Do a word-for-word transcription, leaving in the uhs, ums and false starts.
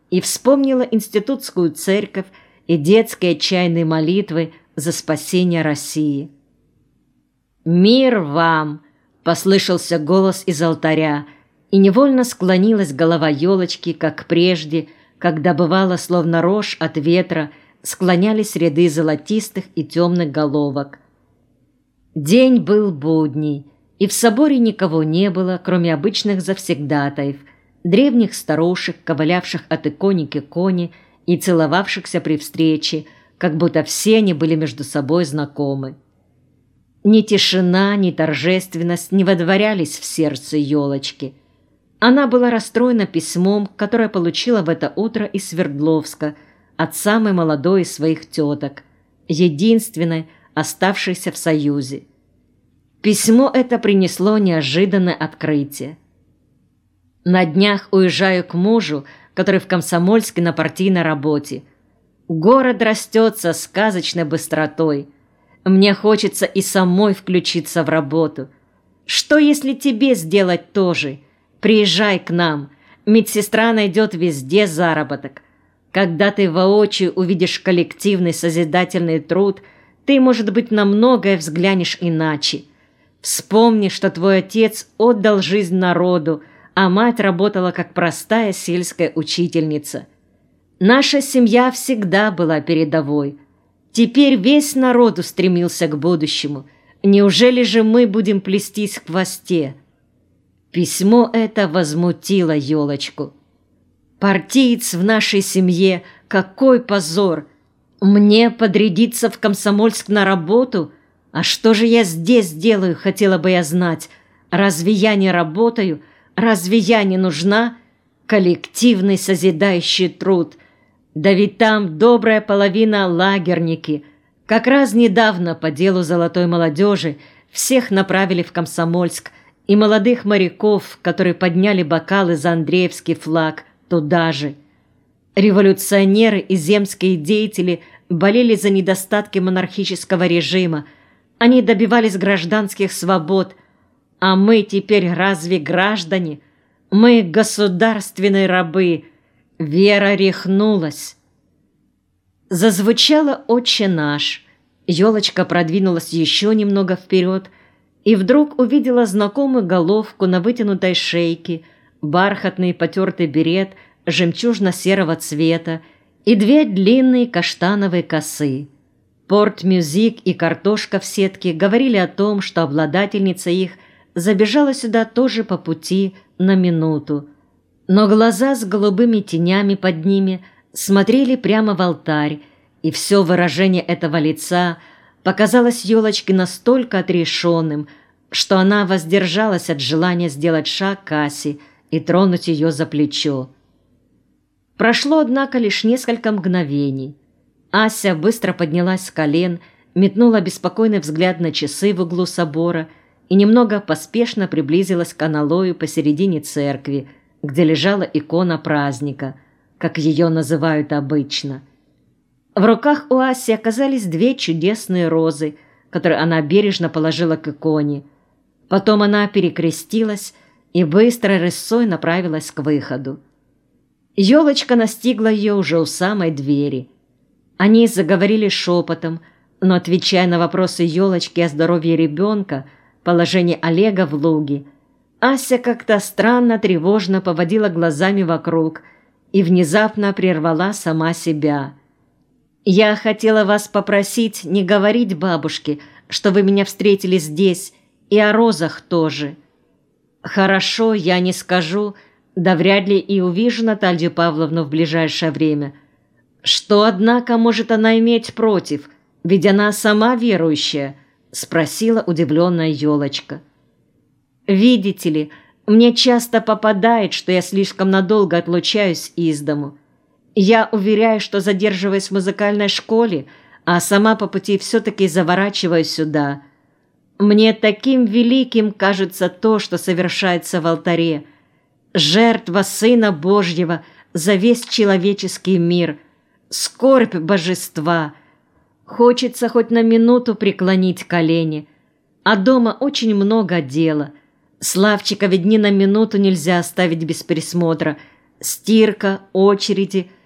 и вспомнила институтскую церковь и детские отчаянные молитвы за спасение России. «Мир вам!» – послышался голос из алтаря, и невольно склонилась голова елочки, как прежде, когда бывало, словно рожь от ветра, склонялись ряды золотистых и темных головок. День был будний, и в соборе никого не было, кроме обычных завсегдатаев, древних старушек, ковылявших от икони к иконе и целовавшихся при встрече, как будто все они были между собой знакомы. Ни тишина, ни торжественность не водворялись в сердце елочки. Она была расстроена письмом, которое получила в это утро из Свердловска от самой молодой из своих теток, единственной, оставшейся в Союзе. Письмо это принесло неожиданное открытие. «На днях уезжаю к мужу, который в Комсомольске на партийной работе. Город растет со сказочной быстротой. Мне хочется и самой включиться в работу. Что, если тебе сделать то же? Приезжай к нам. Медсестра найдет везде заработок. Когда ты воочию увидишь коллективный созидательный труд, ты, может быть, на многое взглянешь иначе. Вспомни, что твой отец отдал жизнь народу, а мать работала как простая сельская учительница. Наша семья всегда была передовой. Теперь весь народ устремился к будущему. Неужели же мы будем плестись в хвосте?» Письмо это возмутило елочку. «Партиец в нашей семье, какой позор! Мне подрядиться в Комсомольск на работу? А что же я здесь делаю, хотела бы я знать? Разве я не работаю? Разве я не нужна? Коллективный созидающий труд. Да ведь там добрая половина лагерники. Как раз недавно по делу золотой молодежи всех направили в Комсомольск, и молодых моряков, которые подняли бокалы за Андреевский флаг, туда же. Революционеры и земские деятели болели за недостатки монархического режима. Они добивались гражданских свобод. А мы теперь разве граждане? Мы государственные рабы. Вера рехнулась». Зазвучало «Отче наш». Елочка продвинулась еще немного вперед и вдруг увидела знакомую головку на вытянутой шейке, бархатный потертый берет жемчужно-серого цвета и две длинные каштановые косы. Порт-мюзик и картошка в сетке говорили о том, что обладательница их забежала сюда тоже по пути на минуту. Но глаза с голубыми тенями под ними смотрели прямо в алтарь, и все выражение этого лица показалось елочке настолько отрешенным, что она воздержалась от желания сделать шаг к Асе и тронуть ее за плечо. Прошло, однако, лишь несколько мгновений. Ася быстро поднялась с колен, метнула беспокойный взгляд на часы в углу собора и немного поспешно приблизилась к аналою посередине церкви, где лежала икона праздника, как ее называют обычно. В руках у Аси оказались две чудесные розы, которые она бережно положила к иконе. Потом она перекрестилась и быстро рысцой направилась к выходу. Елочка настигла ее уже у самой двери. Они заговорили шепотом, но, отвечая на вопросы елочки о здоровье ребенка, положении Олега в Луге, Ася как-то странно, тревожно поводила глазами вокруг и внезапно прервала сама себя. «Я хотела вас попросить не говорить бабушке, что вы меня встретили здесь, и о розах тоже». «Хорошо, я не скажу, да вряд ли и увижу Наталью Павловну в ближайшее время. Что, однако, может она иметь против, ведь она сама верующая?» — спросила удивленная елочка. «Видите ли, мне часто попадает, что я слишком надолго отлучаюсь из дому. Я уверяю, что задерживаюсь в музыкальной школе, а сама по пути все-таки заворачиваю сюда. Мне таким великим кажется то, что совершается в алтаре. Жертва Сына Божьего за весь человеческий мир, скорбь божества. Хочется хоть на минуту преклонить колени, а дома очень много дела. Славчика ведь ни на минуту нельзя оставить без присмотра, Стирка, очереди,